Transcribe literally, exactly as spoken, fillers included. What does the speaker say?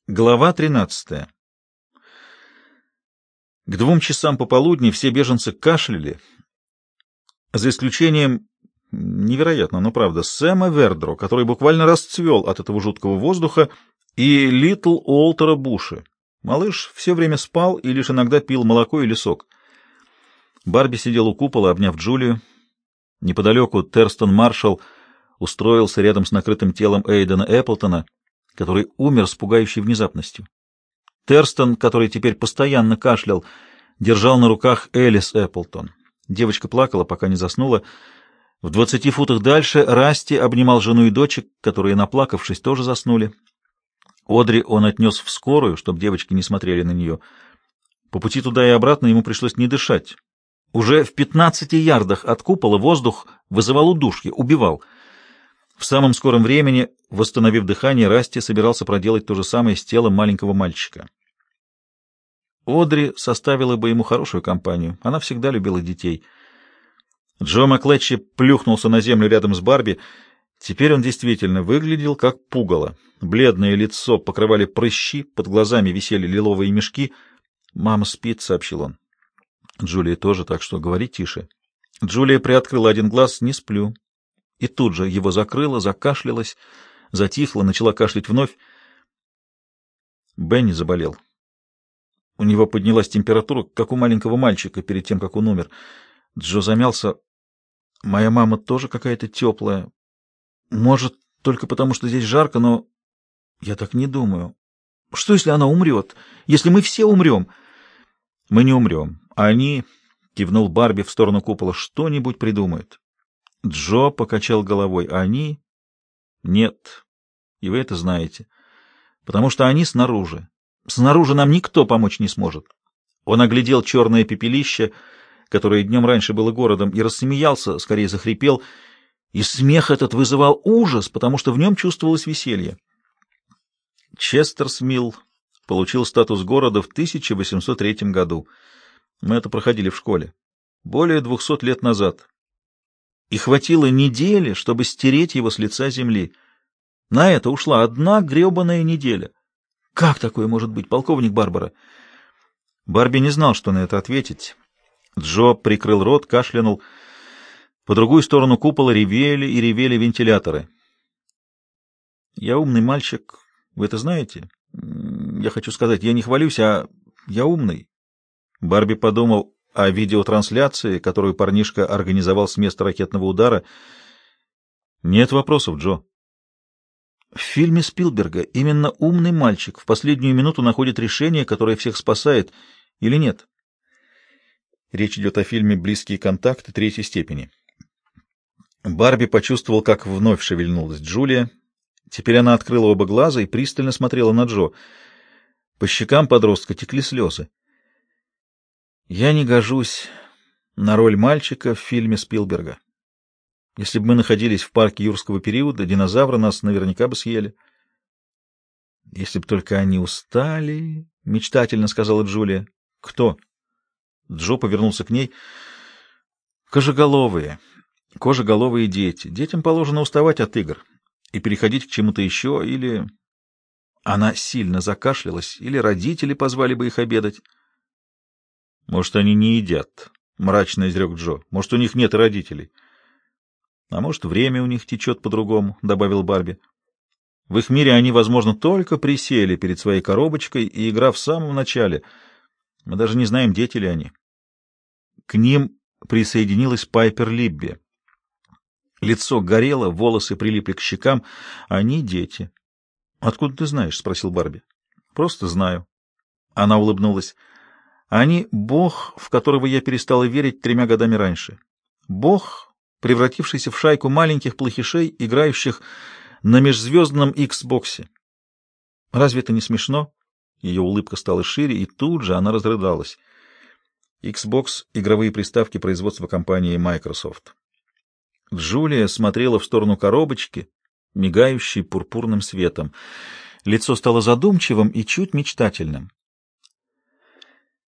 Глава тринадцатая. К двум часам пополудни все беженцы кашляли, за исключением, невероятно, но правда, Сэма Вердро, который буквально расцвел от этого жуткого воздуха, и Литл Уолтера Буша. Малыш все время спал и лишь иногда пил молоко или сок. Барби сидел у купола, обняв Джулию. Неподалеку Терстон Маршалл устроился рядом с накрытым телом Эйдена Эпплтона, который умер с пугающей внезапностью. Терстон, который теперь постоянно кашлял, держал на руках Элис Эпплтон. Девочка плакала, пока не заснула. В двадцати футах дальше Расти обнимал жену и дочек, которые, наплакавшись, тоже заснули. Одри он отнес в скорую, чтобы девочки не смотрели на нее. По пути туда и обратно ему пришлось не дышать. Уже в пятнадцати ярдах от купола воздух вызывал удушье, убивал. В самом скором времени, восстановив дыхание, Расти собирался проделать то же самое с телом маленького мальчика. Одри составила бы ему хорошую компанию. Она всегда любила детей. Джо Маклетчи плюхнулся на землю рядом с Барби. Теперь он действительно выглядел как пугало. Бледное лицо покрывали прыщи, под глазами висели лиловые мешки. «Мама спит», — сообщил он. Джулия тоже, так что говори тише. Джулия приоткрыла один глаз. «Не сплю». И тут же его закрыла, закашлялась, затихла, начала кашлять вновь. Бенни заболел. У него поднялась температура, как у маленького мальчика, перед тем, как он умер. Джо замялся. Моя мама тоже какая-то теплая. Может, только потому, что здесь жарко, но я так не думаю. Что, если она умрет? Если мы все умрем? Мы не умрем. Они, кивнул Барби в сторону купола, что-нибудь придумают. Джо покачал головой. Они? Нет. И вы это знаете. Потому что они снаружи. Снаружи нам никто помочь не сможет. Он оглядел черное пепелище, которое днем раньше было городом, и рассмеялся, скорее захрипел. И смех этот вызывал ужас, потому что в нем чувствовалось веселье. Честерсмилл получил статус города в тысяча восемьсот третьем году. Мы это проходили в школе. Более двухсот лет назад. И хватило недели, чтобы стереть его с лица земли. На это ушла одна гребаная неделя. Как такое может быть, полковник Барбара? Барби не знал, что на это ответить. Джо прикрыл рот, кашлянул. По другую сторону купола ревели и ревели вентиляторы. Я умный мальчик, вы это знаете? Я хочу сказать, я не хвалюсь, а я умный. Барби подумал о видеотрансляции, которую парнишка организовал с места ракетного удара. Нет вопросов, Джо. В фильме Спилберга именно умный мальчик в последнюю минуту находит решение, которое всех спасает, или нет? Речь идет о фильме «Близкие контакты» третьей степени. Барби почувствовал, как вновь шевельнулась Джулия. Теперь она открыла оба глаза и пристально смотрела на Джо. По щекам подростка текли слезы. Я не гожусь на роль мальчика в фильме Спилберга. Если бы мы находились в парке юрского периода, динозавры нас наверняка бы съели. Если бы только они устали, — мечтательно сказала Джулия. Кто? Джо повернулся к ней. Кожеголовые. Кожеголовые дети. Детям положено уставать от игр и переходить к чему-то еще, или... Она сильно закашлялась, или родители позвали бы их обедать. Может, они не едят, — мрачно изрек Джо. Может, у них нет родителей. А может, время у них течет по-другому, — добавил Барби. В их мире они, возможно, только присели перед своей коробочкой, и игра в самом начале. Мы даже не знаем, дети ли они. К ним присоединилась Пайпер Либби. Лицо горело, волосы прилипли к щекам. Они дети. — Откуда ты знаешь? — спросил Барби. — Просто знаю. Она улыбнулась. — Они — Бог, в которого я перестала верить тремя годами раньше. Бог, превратившийся в шайку маленьких плохишей, играющих на межзвездном икс-боксе. Разве это не смешно? Ее улыбка стала шире, и тут же она разрыдалась. Xbox — игровые приставки производства компании Microsoft. Джулия смотрела в сторону коробочки, мигающей пурпурным светом. Лицо стало задумчивым и чуть мечтательным.